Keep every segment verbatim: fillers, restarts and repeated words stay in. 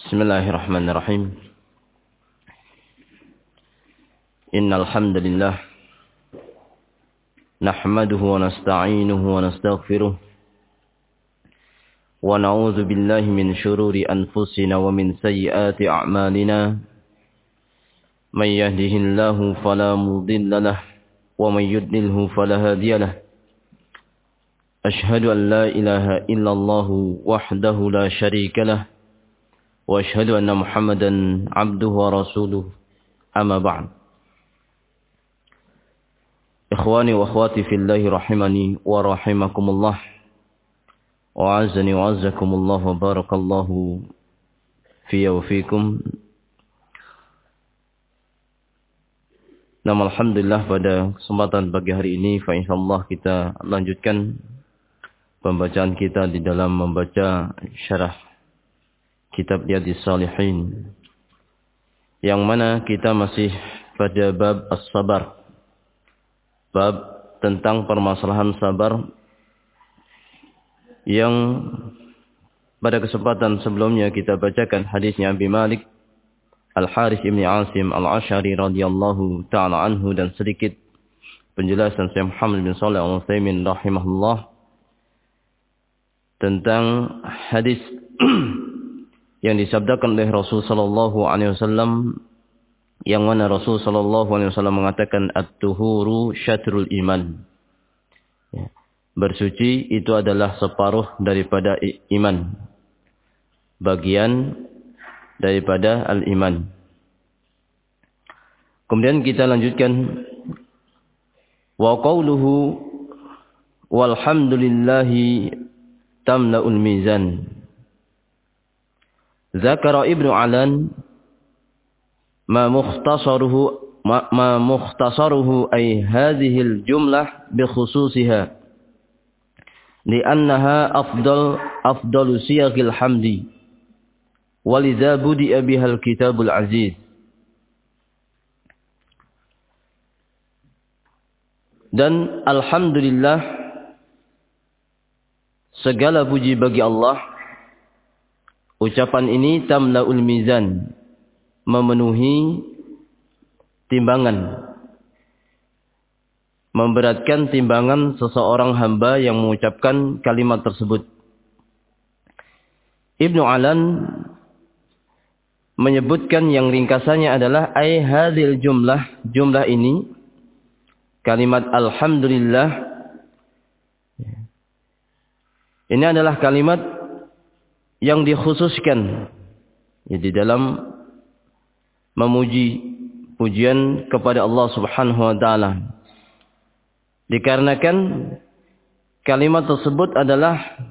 Bismillahirrahmanirrahim. Innal hamdalillah nahmaduhu wa nasta'inuhu wa nastaghfiruh wa na'udzu billahi min shururi anfusina wa min sayyiati a'malina. May yahdihillahu fala mudilla lahu wa may yudlilhu fala hadiya lahu. Ashhadu an la ilaha illallah wahdahu la syarika lahu wa ashhadu anna Muhammadan abduhu wa rasuluh. Amma ba'd. Ikhwani wa akhwati fillahi rahimani wa rahimakumullah. Wa azani wa azzakumullah wa barakallahu fiyya wa fikum. Nama alhamdulillah, pada kesempatan pagi hari ini fa insyaallah kita lanjutkan pembacaan kita di dalam membaca syarah kitab Riyadhis Shalihin, yang mana kita masih pada bab as-sabar, bab tentang permasalahan sabar, yang pada kesempatan sebelumnya kita bacakan hadisnya Abi Malik Al-Harith ibn Asim Al-Ash'ari radhiyallahu ta'ala anhu, dan sedikit penjelasan Syekh Muhammad bin Shalih Al-Utsaimin rahimahullah tentang hadis yang disabdakan oleh Rasul sallallahu alaihi wasallam, yang mana Rasul sallallahu alaihi wasallam mengatakan at-tuhuru syatrul iman. Ya. Bersuci itu adalah separuh daripada iman, bagian daripada al-iman. Kemudian kita lanjutkan wa qauluhu walhamdulillahi tamla'ul mizan. Zakara Ibnu Alan ma mukhtasaruhu ma, ma mukhtasaruhu ay hadhihi al-jumlah bi khususiha li'annaha afdal afdalu siyaghil hamdi walidha budi'a bihal kitabul aziz. Dan alhamdulillah, segala puji bagi Allah. Ucapan ini tamla'ul mizan, memenuhi timbangan, memberatkan timbangan seseorang hamba yang mengucapkan kalimat tersebut. Ibnu Alan menyebutkan yang ringkasannya adalah ay hadhil jumlah, jumlah ini, kalimat alhamdulillah, ini adalah kalimat yang dikhususkan ya, di dalam memuji pujian kepada Allah Subhanahu wa taala. Dikarenakan kalimat tersebut adalah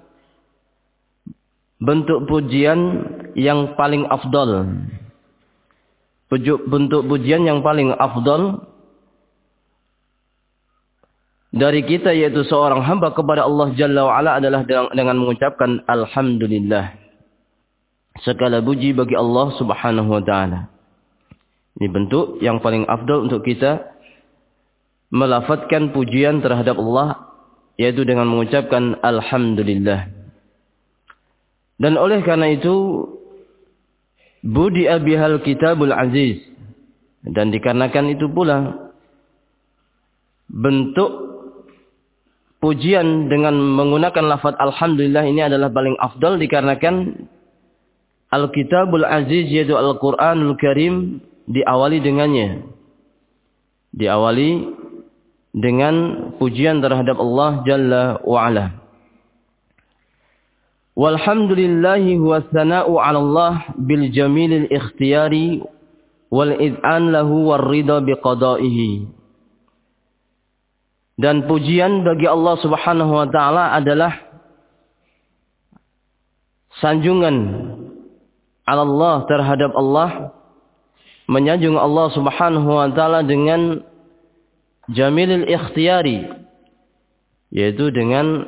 bentuk pujian yang paling afdal. Bentuk pujian yang paling afdal dari kita, yaitu seorang hamba kepada Allah Jalla wa'ala, adalah dengan mengucapkan alhamdulillah. Segala puji bagi Allah Subhanahu wa ta'ala. Ini bentuk yang paling afdal untuk kita melafadzkan pujian terhadap Allah, yaitu dengan mengucapkan alhamdulillah. Dan oleh karena itu budi'a bihal kitabul aziz, dan dikarenakan itu pula bentuk pujian dengan menggunakan lafaz alhamdulillah ini adalah paling afdal, dikarenakan Al-Kitabul Aziz, yaitu Al-Quranul Karim, diawali dengannya. Diawali dengan pujian terhadap Allah Jalla wa'ala. Walhamdulillahi huwa thana'u 'ala Allah bil jamilil ikhtiyari wal id'an lahu war ridha biqada'ihi. Dan pujian bagi Allah Subhanahu wa ta'ala adalah sanjungan Allah terhadap Allah, menyanjung Allah Subhanahu wa ta'ala dengan jamilil ikhtiyari, yaitu dengan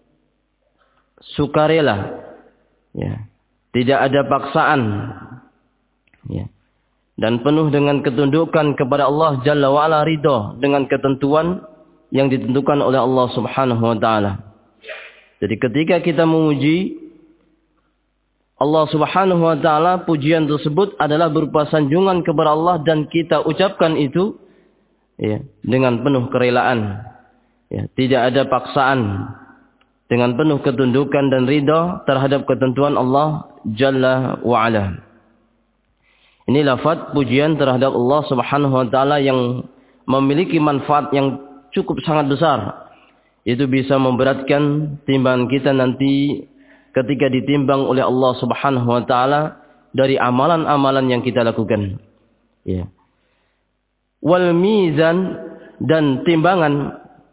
sukarela, ya, tidak ada paksaan, ya, dan penuh dengan ketundukan kepada Allah Jalla wa'ala, ridho dengan ketentuan yang ditentukan oleh Allah Subhanahu wa ta'ala. Jadi ketika kita memuji Allah Subhanahu wa taala, pujian tersebut adalah berupa sanjungan kepada Allah dan kita ucapkan itu ya, dengan penuh kerelaan. Ya, tidak ada paksaan, dengan penuh ketundukan dan ridha terhadap ketentuan Allah Jalla wa Ala. Ini lafaz pujian terhadap Allah Subhanahu wa taala yang memiliki manfaat yang cukup sangat besar. Itu bisa memberatkan timbangan kita nanti ketika ditimbang oleh Allah Subhanahu wa taala dari amalan-amalan yang kita lakukan. Ya. Wal mizan, dan timbangan,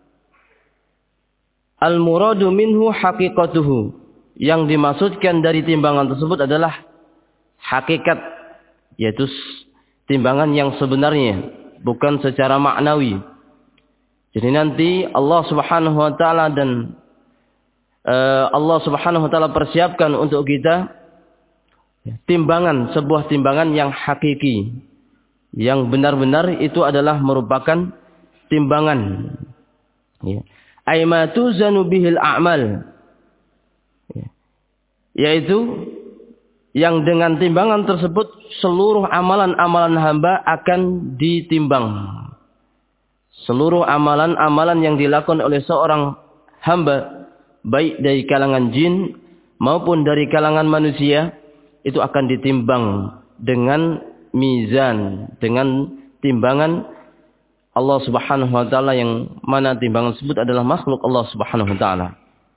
al muradu minhu haqiqatuhu, yang dimaksudkan dari timbangan tersebut adalah hakikat, yaitu timbangan yang sebenarnya, bukan secara maknawi. Jadi nanti Allah Subhanahu wa taala dan uh, Allah Subhanahu wa taala persiapkan untuk kita timbangan, sebuah timbangan yang hakiki, yang benar-benar itu adalah merupakan timbangan. Ya. Aima tuzanu bihil a'mal. Ya. Yaitu yang dengan timbangan tersebut seluruh amalan-amalan hamba akan ditimbang. Seluruh amalan-amalan yang dilakukan oleh seorang hamba, baik dari kalangan jin maupun dari kalangan manusia, itu akan ditimbang dengan mizan, dengan timbangan Allah Subhanahu wa taala, yang mana timbangan tersebut adalah makhluk Allah Subhanahu wa taala.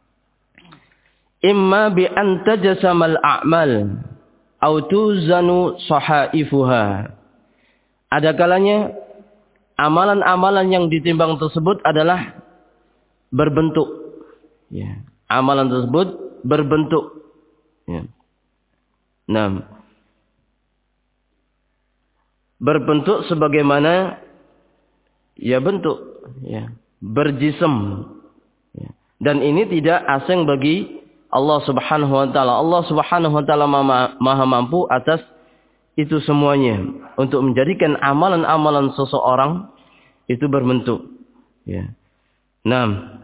Imma bi an tajasamal a'mal aw tuzanu sahaifuha. Ada kalanya amalan-amalan yang ditimbang tersebut adalah berbentuk. Ya. Amalan tersebut berbentuk. Ya. Nah, berbentuk sebagaimana ya bentuk, ya, berjism. Ya. Dan ini tidak asing bagi Allah Subhanahu wa taala. Allah Subhanahu wa taala maha mampu atas itu semuanya, untuk menjadikan amalan-amalan seseorang itu berbentuk. Ya. Nah,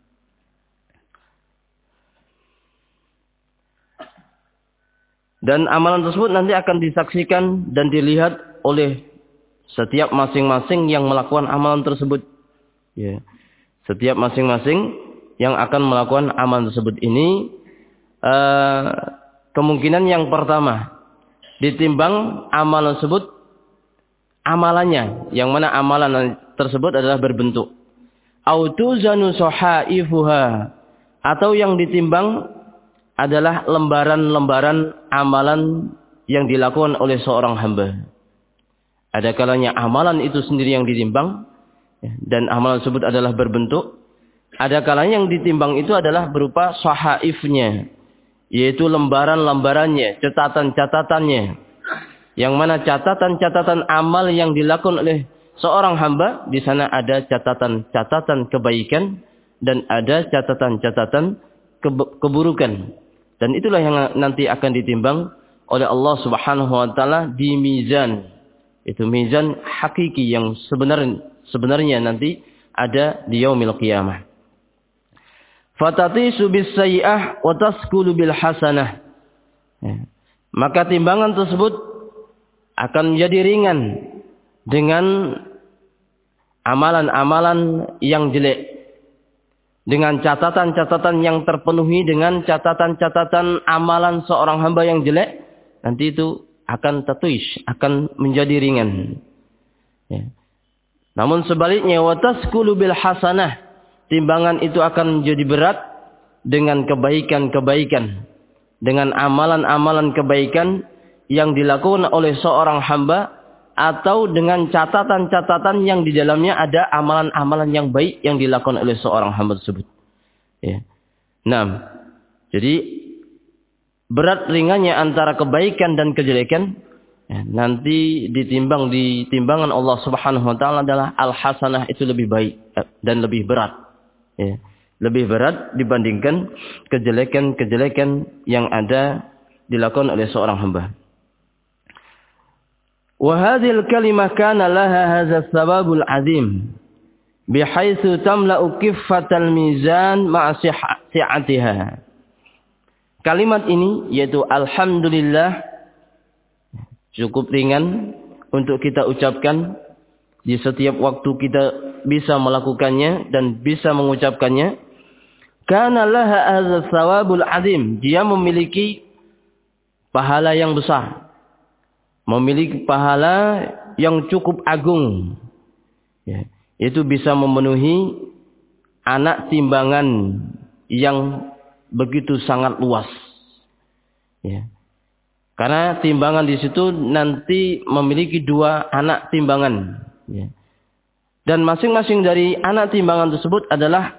dan amalan tersebut nanti akan disaksikan dan dilihat oleh setiap masing-masing yang melakukan amalan tersebut. Ya. Setiap masing-masing yang akan melakukan amalan tersebut ini, uh, kemungkinan yang pertama, ditimbang amalan tersebut, amalannya, yang mana amalan tersebut adalah berbentuk. Autuzanu sohaifuha, atau yang ditimbang adalah lembaran-lembaran amalan yang dilakukan oleh seorang hamba. Ada kalanya amalan itu sendiri yang ditimbang, dan amalan tersebut adalah berbentuk. Ada kalanya yang ditimbang itu adalah berupa sohaifnya, yaitu lembaran-lembarannya, catatan-catatannya. Yang mana catatan-catatan amal yang dilakukan oleh seorang hamba, di sana ada catatan-catatan kebaikan dan ada catatan-catatan keburukan. Dan itulah yang nanti akan ditimbang oleh Allah Subhanahu wa taala di mizan. Itu mizan hakiki yang sebenarnya sebenarnya nanti ada di yaumil qiyamah. Fatatisu bis sayyi'ah wa taskulu bil hasanah. Ya. Maka timbangan tersebut akan menjadi ringan dengan amalan-amalan yang jelek, dengan catatan-catatan yang terpenuhi dengan catatan-catatan amalan seorang hamba yang jelek, nanti itu akan tatuish, akan menjadi ringan. Ya. Namun sebaliknya, wa taskulu bil hasanah, timbangan itu akan menjadi berat dengan kebaikan-kebaikan, dengan amalan-amalan kebaikan yang dilakukan oleh seorang hamba, atau dengan catatan-catatan yang di dalamnya ada amalan-amalan yang baik yang dilakukan oleh seorang hamba tersebut. Ya. Nah, jadi berat ringannya antara kebaikan dan kejelekan, ya, nanti ditimbang di timbangan Allah Subhanahu wa taala adalah al-hasanah, itu lebih baik dan lebih berat. Ya. Lebih berat dibandingkan kejelekan-kejelekan yang ada dilakukan oleh seorang hamba. Wa hadhil kalimah kana laha hadza sababul azim bihaitsu tamla'u kiffatal mizan ma'a sihhatiha. kalimat ini yaitu alhamdulillah cukup ringan untuk kita ucapkan di setiap waktu kita bisa melakukannya dan bisa mengucapkannya. Kana laha hadzal thawabul azim, dia memiliki pahala yang besar, memiliki pahala yang cukup agung. Ya, itu bisa memenuhi anak timbangan yang begitu sangat luas. Ya. Karena timbangan di situ nanti memiliki dua anak timbangan. Ya. Dan masing-masing dari anak timbangan tersebut adalah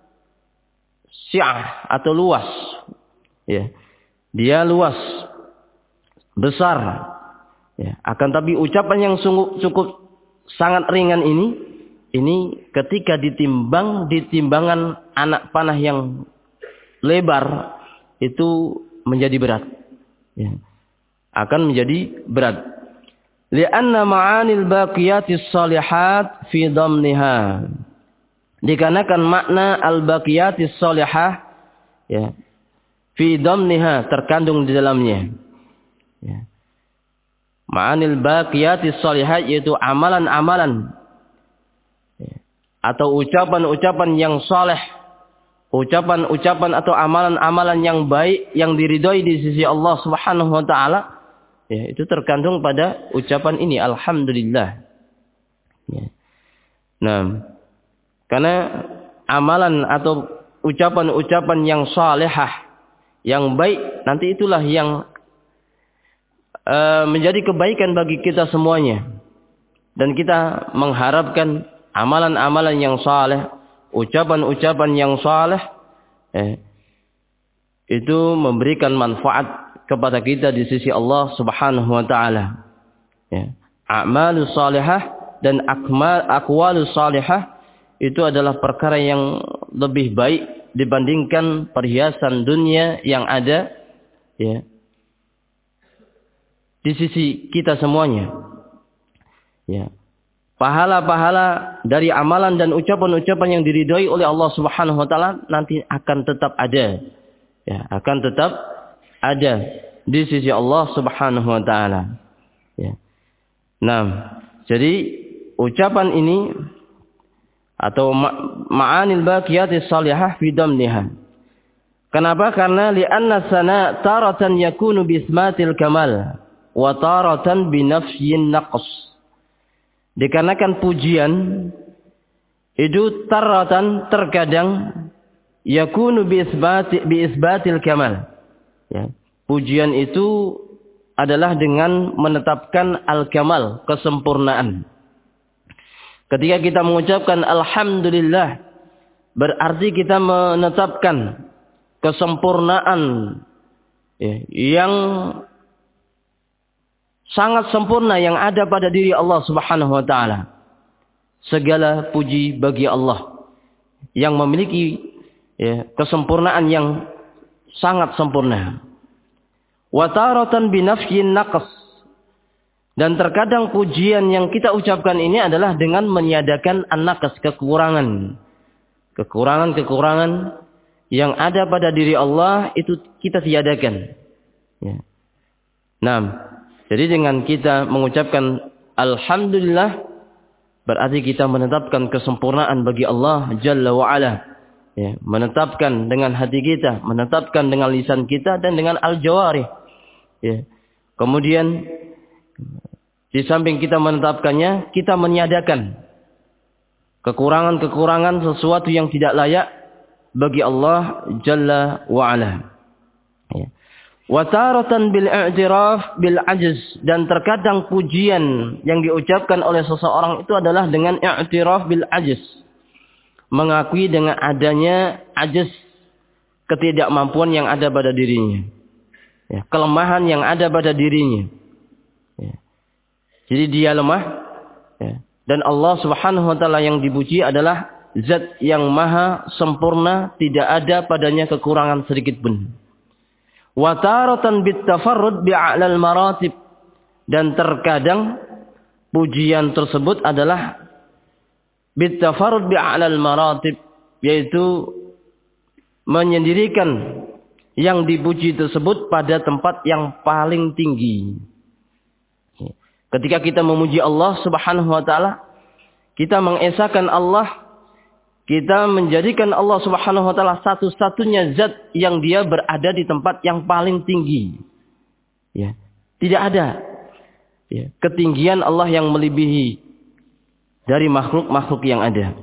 syi'ah atau luas. Ya. Dia luas, besar. Ya. Akan tapi ucapan yang sungguh cukup sangat ringan ini, ini ketika ditimbang di timbangan anak panah yang lebar, itu menjadi berat. Ya. Akan menjadi berat. Lianna ma'anil baqiyatis salihat fi dhamniha. Dikarenakan makna al-baqiyatis salihah, ya, fi dhamniha, terkandung di dalamnya. Ya. Ma'anil baqiyatis salihat yaitu amalan-amalan ya, atau ucapan-ucapan yang saleh, ucapan-ucapan atau amalan-amalan yang baik yang diridhoi di sisi Allah Subhanahu wa taala, ya, itu terkandung pada ucapan ini alhamdulillah. Ya. Nah, karena amalan atau ucapan-ucapan yang salehah, yang baik, nanti itulah yang Uh, menjadi kebaikan bagi kita semuanya. Dan kita mengharapkan amalan-amalan yang saleh, ucapan-ucapan yang saleh, eh, itu memberikan manfaat kepada kita di sisi Allah Subhanahu wa taala. Ya. A'malus salihah dan akmal aqwalus salihah itu adalah perkara yang lebih baik dibandingkan perhiasan dunia yang ada, ya, di sisi kita semuanya. Ya. Pahala-pahala dari amalan dan ucapan-ucapan yang diridhoi oleh Allah Subhanahu wa taala nanti akan tetap ada. Ya, akan tetap ada di sisi Allah Subhanahu wa taala. Ya. Nah, jadi ucapan ini atau ma'anil baqiyatis salihah fi dhamniha. Kenapa? Karena li'anna sana taratan yakunu bi ismatil kamal wa taratan binafyin naqs. Dikarenakan pujian itu taratan terkadang yakunu bi isbati bi isbatil kamal. Ya. Pujian itu adalah dengan menetapkan al-kamal, kesempurnaan. Ketika kita mengucapkan alhamdulillah, berarti kita menetapkan kesempurnaan, ya, yang sangat sempurna yang ada pada diri Allah Subhanahu wa taala. Segala puji bagi Allah yang memiliki, ya, kesempurnaan yang sangat sempurna. Wa taratan binafyin naqs. Dan terkadang pujian yang kita ucapkan ini adalah dengan meniadakan an-naqs, kekurangan. Kekurangan-kekurangan yang ada pada diri Allah itu kita tiadakan. Ya. Nah, jadi dengan kita mengucapkan alhamdulillah, berarti kita menetapkan kesempurnaan bagi Allah Jalla wa'ala. Ya, menetapkan dengan hati kita, menetapkan dengan lisan kita dan dengan al-jawarih. Ya. Kemudian di samping kita menetapkannya, kita meniadakan kekurangan-kekurangan sesuatu yang tidak layak bagi Allah Jalla wa'ala. Ya. Wa taratan bil i'tiraf bil ajz, dan terkadang pujian yang diucapkan oleh seseorang itu adalah dengan i'tiraf bil ajz, mengakui dengan adanya ajz, ketidakmampuan yang ada pada dirinya, ya, kelemahan yang ada pada dirinya, ya. Jadi dia lemah, ya. Dan Allah Subhanahu wa taala yang dipuji adalah zat yang maha sempurna, tidak ada padanya kekurangan sedikit pun. Wa taratan bit tafarrud bi'alal maratib, dan terkadang pujian tersebut adalah bit tafarrud bi'alal maratib, yaitu menyendirikan yang dipuji tersebut pada tempat yang paling tinggi. Ketika kita memuji Allah Subhanahu wa taala, kita mengesahkan Allah, kita menjadikan Allah Subhanahu wa taala satu-satunya zat yang dia berada di tempat yang paling tinggi. Ya, tidak ada ya, ketinggian Allah yang melebihi dari makhluk-makhluk yang ada.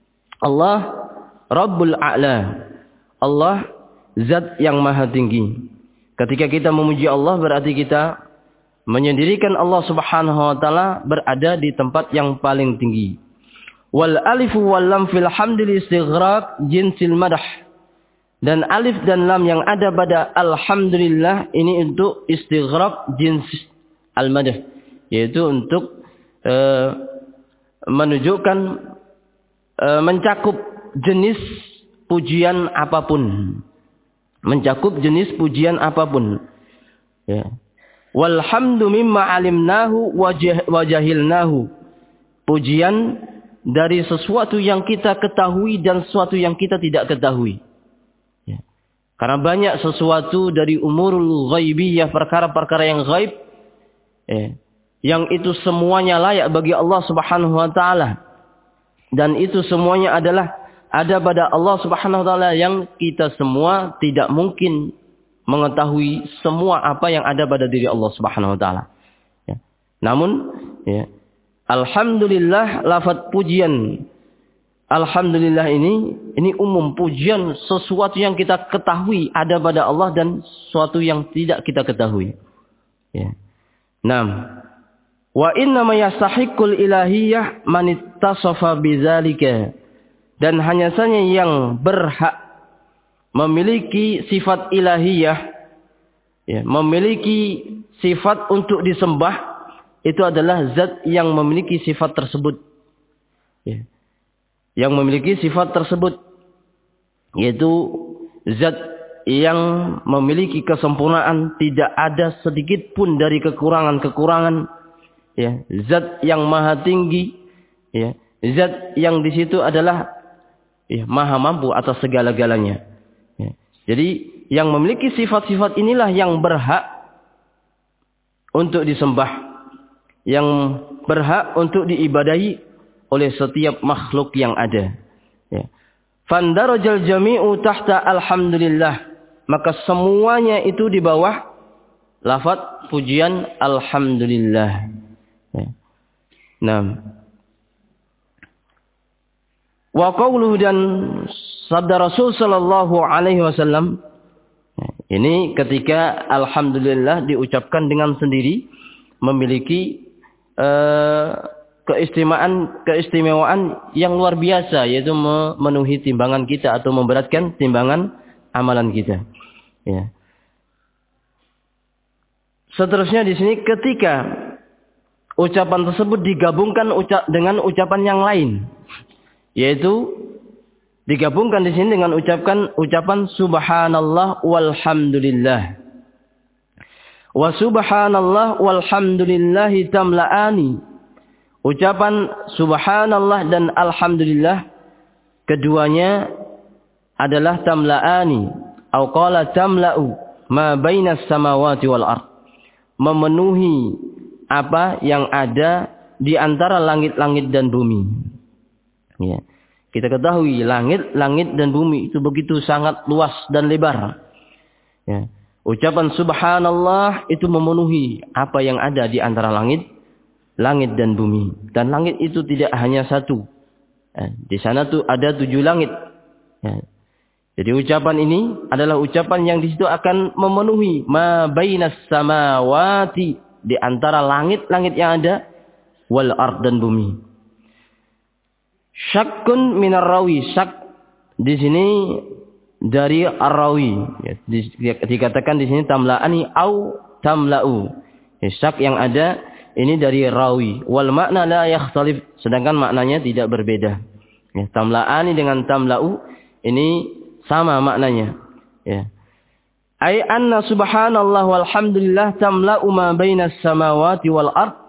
Allah Rabbul A'la. Allah zat yang maha tinggi. Ketika kita memuji Allah berarti kita menyendirikan Allah Subhanahu wa taala berada di tempat yang paling tinggi. Wal alif wal lam fil hamdil istighraq jinsil madah. Dan alif dan lam yang ada pada alhamdulillah ini untuk istighraq jins al-madah, yaitu untuk uh, menunjukkan uh, mencakup jenis pujian apapun. Mencakup jenis pujian apapun. Ya. Walhamdu mimma alimnahu wajahilnahu. Pujian dari sesuatu yang kita ketahui dan sesuatu yang kita tidak ketahui. Ya. Karena banyak sesuatu dari umurul ghaibiyah, perkara-perkara yang ghaib, ya, yang itu semuanya layak bagi Allah Subhanahu wa taala. Dan itu semuanya adalah ada pada Allah Subhanahu wa taala yang kita semua tidak mungkin mengetahui semua apa yang ada pada diri Allah Subhanahu wa taala. Ya. Namun, ya, alhamdulillah lafaz pujian alhamdulillah ini ini umum, pujian sesuatu yang kita ketahui ada pada Allah dan sesuatu yang tidak kita ketahui. Ya. Naam. Wa inna ma yastahiqqul ilahiyyah man ittasafa bidzalika. Dan hanya saja yang berhak memiliki sifat ilahiyah, ya, memiliki sifat untuk disembah, itu adalah zat yang memiliki sifat tersebut. Ya. Yang memiliki sifat tersebut, yaitu zat yang memiliki kesempurnaan, tidak ada sedikit pun dari kekurangan-kekurangan. Ya. Zat yang maha tinggi, ya. Zat yang di situ adalah ya, maha mampu atas segala-galanya. Ya. Jadi yang memiliki sifat-sifat inilah yang berhak untuk disembah, yang berhak untuk diibadahi oleh setiap makhluk yang ada. Ya. Fandarajal jami'u tahta alhamdulillah. Maka semuanya itu di bawah lafaz pujian alhamdulillah. Ya. Nah, wa qawluhu dan sabda Rasul sallallahu alaihi wasallam, ini ketika alhamdulillah diucapkan dengan sendiri memiliki uh, keistimewaan keistimewaan yang luar biasa, yaitu memenuhi timbangan kita atau memberatkan timbangan amalan kita. Ya. Seterusnya di sini ketika ucapan tersebut digabungkan uca- dengan ucapan yang lain, yaitu digabungkan di sini dengan ucapkan ucapan subhanallah walhamdulillah. Wa subhanallah walhamdulillahi tamla'ani. Ucapan subhanallah dan alhamdulillah keduanya adalah tamla'ani atau qala tamla'u ma bainas samawati wal ard. Memenuhi apa yang ada di antara langit-langit dan bumi. Ya. Kita ketahui langit, langit dan bumi itu begitu sangat luas dan lebar. Ya. Ucapan subhanallah itu memenuhi apa yang ada di antara langit, langit dan bumi. Dan langit itu tidak hanya satu. Ya. Di sana tuh ada tujuh langit. Ya. Jadi ucapan ini adalah ucapan yang di situ akan memenuhi ma bainas samawati, di antara langit-langit yang ada, wal ard dan bumi. Syakkun minar rawi, syak di sini dari ar-rawi, ya, dikatakan di sini tamla'ani au tamla'u. Ya, syak yang ada ini dari rawi. Wal makna la yakhtalif, sedangkan maknanya tidak berbeda. Ya, tamla'ani dengan tamla'u ini sama maknanya. Ya. Ai anna subhanallah walhamdulillah tamla'u ma bainas samawati wal ard.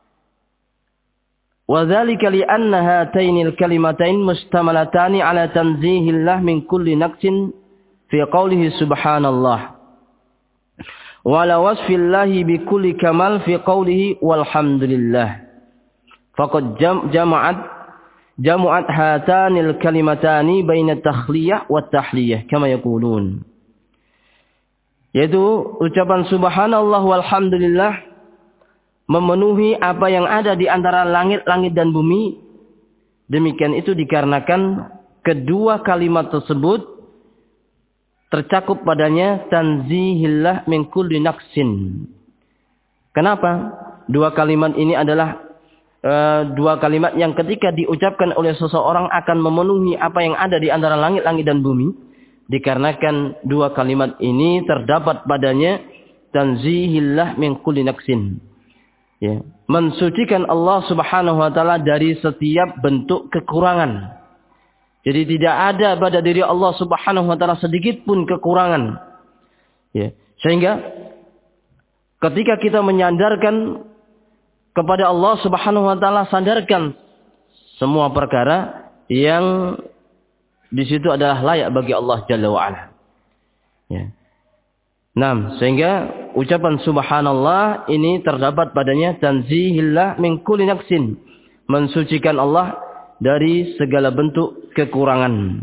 وذلك لأن هاتين الكلمتين مشتملتان على تنزيه الله من كل نقص fi qawlihi subhanallah. Wa ala wasfillahi bi kulli kamal fi qawlihi walhamdulillah. Faqad jam, jama'at jama'at hatanil kalimatani baina takhliyah wa tahliyah kama yaqulun. Yaitu ucapan subhanallah walhamdulillah memenuhi apa yang ada di antara langit-langit dan bumi. Demikian itu dikarenakan kedua kalimat tersebut tercakup padanya tanzihillah min kulli naqsin. Kenapa? Dua kalimat ini adalah uh, dua kalimat yang ketika diucapkan oleh seseorang akan memenuhi apa yang ada di antara langit-langit dan bumi. Dikarenakan dua kalimat ini terdapat padanya tanzihillah min kulli naqsin. Ya, mensucikan Allah Subhanahu wa taala dari setiap bentuk kekurangan. Jadi tidak ada pada diri Allah Subhanahu wa taala sedikit pun kekurangan. Ya, sehingga ketika kita menyandarkan kepada Allah Subhanahu wa taala, sandarkan semua perkara yang di situ adalah layak bagi Allah Jalla wa Ala. Ya. Nah, sehingga ucapan subhanallah ini terdapat padanya tanzihillah min kulli naqsin, mensucikan Allah dari segala bentuk kekurangan.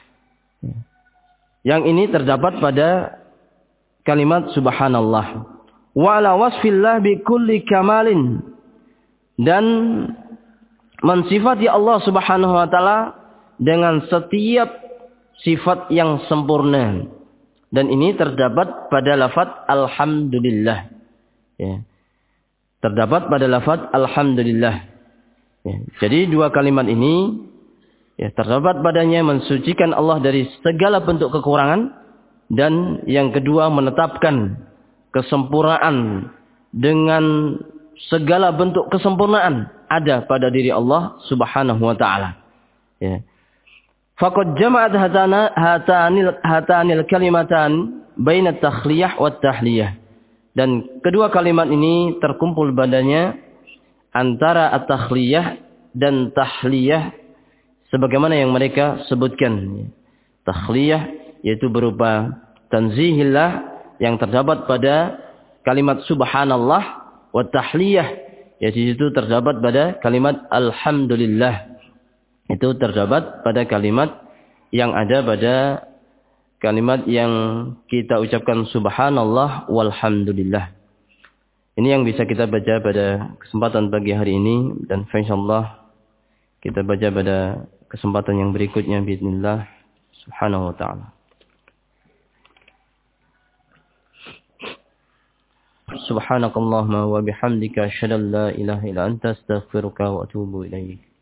Yang ini terdapat pada kalimat subhanallah. Wa ala wasfillah bi kulli kamalin, dan mensifati Allah Subhanahu wa taala dengan setiap sifat yang sempurna. Dan ini terdapat pada lafaz alhamdulillah. Ya. Terdapat pada lafaz alhamdulillah. Ya. Jadi dua kalimat ini ya, terdapat padanya mensucikan Allah dari segala bentuk kekurangan, dan yang kedua menetapkan kesempurnaan dengan segala bentuk kesempurnaan ada pada diri Allah Subhanahu wa taala. Ya. Faqad jama'at hatana hatanil hatanil kalimatan baina takhliyah wa tahliyah. Dan kedua kalimat ini terkumpul padanya antara at-takhliyah dan tahliyah sebagaimana yang mereka sebutkan. Takhliyah yaitu berupa tanzihillah yang terdapat pada kalimat subhanallah, wa tahliyah yaitu itu terdapat pada kalimat alhamdulillah. Itu terdapat pada kalimat yang ada pada kalimat yang kita ucapkan subhanallah walhamdulillah. Ini yang bisa kita baca pada kesempatan pagi hari ini, dan insyaallah kita baca pada kesempatan yang berikutnya bismillah subhanahu wa ta'ala. Subhanakallahumma wa bihamdika asyhadu an la ilaha illa anta astaghfiruka wa atubu ilaik.